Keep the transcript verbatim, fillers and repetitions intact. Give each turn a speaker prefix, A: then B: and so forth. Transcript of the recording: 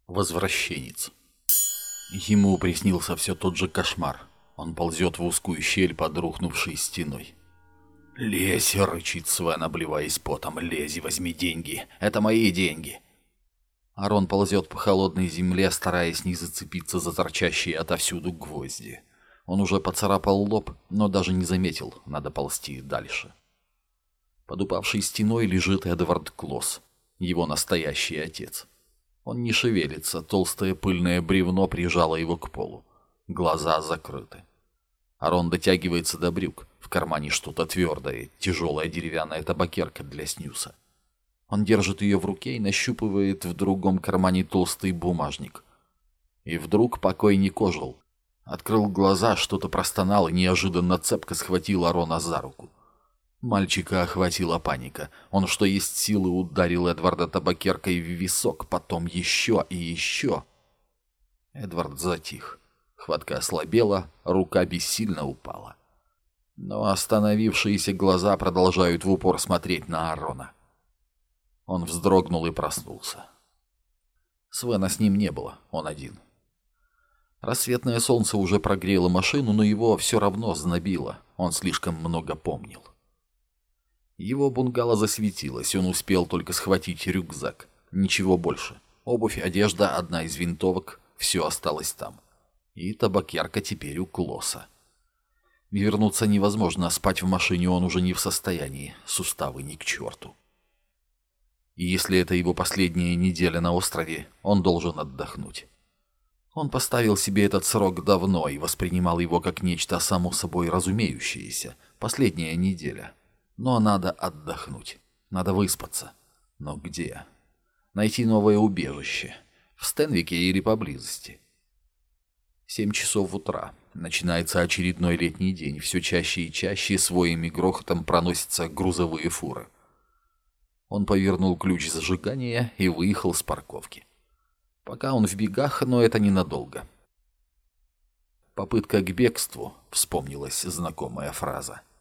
A: Возвращенец. Ему приснился все тот же кошмар. Он ползет в узкую щель под рухнувшей стеной. «Лезь!» — рычит Свен, обливаясь потом. «Лезь и возьми деньги! Это мои деньги!» Арон ползет по холодной земле, стараясь не зацепиться за торчащие отовсюду гвозди. Он уже поцарапал лоб, но даже не заметил, надо ползти дальше. Под упавшей стеной лежит Эдвард Клосс, его настоящий отец. Он не шевелится, толстое пыльное бревно прижало его к полу. Глаза закрыты. Арон дотягивается до брюк. В кармане что-то твердое, тяжелая деревянная табакерка для снюса. Он держит ее в руке и нащупывает в другом кармане толстый бумажник. И вдруг покойник ожил. Открыл глаза, что-то простонал и неожиданно цепко схватил Арона за руку. Мальчика охватила паника. Он, что есть силы, ударил Эдварда табакеркой в висок, потом еще и еще. Эдвард затих. Хватка ослабела, рука бессильно упала. Но остановившиеся глаза продолжают в упор смотреть на Арона. Он вздрогнул и проснулся. Свена с ним не было, он один. Рассветное солнце уже прогрело машину, но его все равно знобило, он слишком много помнил. Его бунгало засветилось, он успел только схватить рюкзак. Ничего больше. Обувь, одежда, одна из винтовок, все осталось там. И табакерка теперь у Клосса. Вернуться невозможно, спать в машине он уже не в состоянии, суставы ни к черту. И если это его последняя неделя на острове, он должен отдохнуть. Он поставил себе этот срок давно и воспринимал его как нечто само собой разумеющееся. Последняя неделя. Но надо отдохнуть. Надо выспаться. Но где? Найти новое убежище. В Стенвике или поблизости. Семь часов утра. Начинается очередной летний день. Все чаще и чаще с воем и грохотом проносятся грузовые фуры. Он повернул ключ зажигания и выехал с парковки. Пока он в бегах, но это ненадолго. Попытка к бегству, вспомнилась знакомая фраза.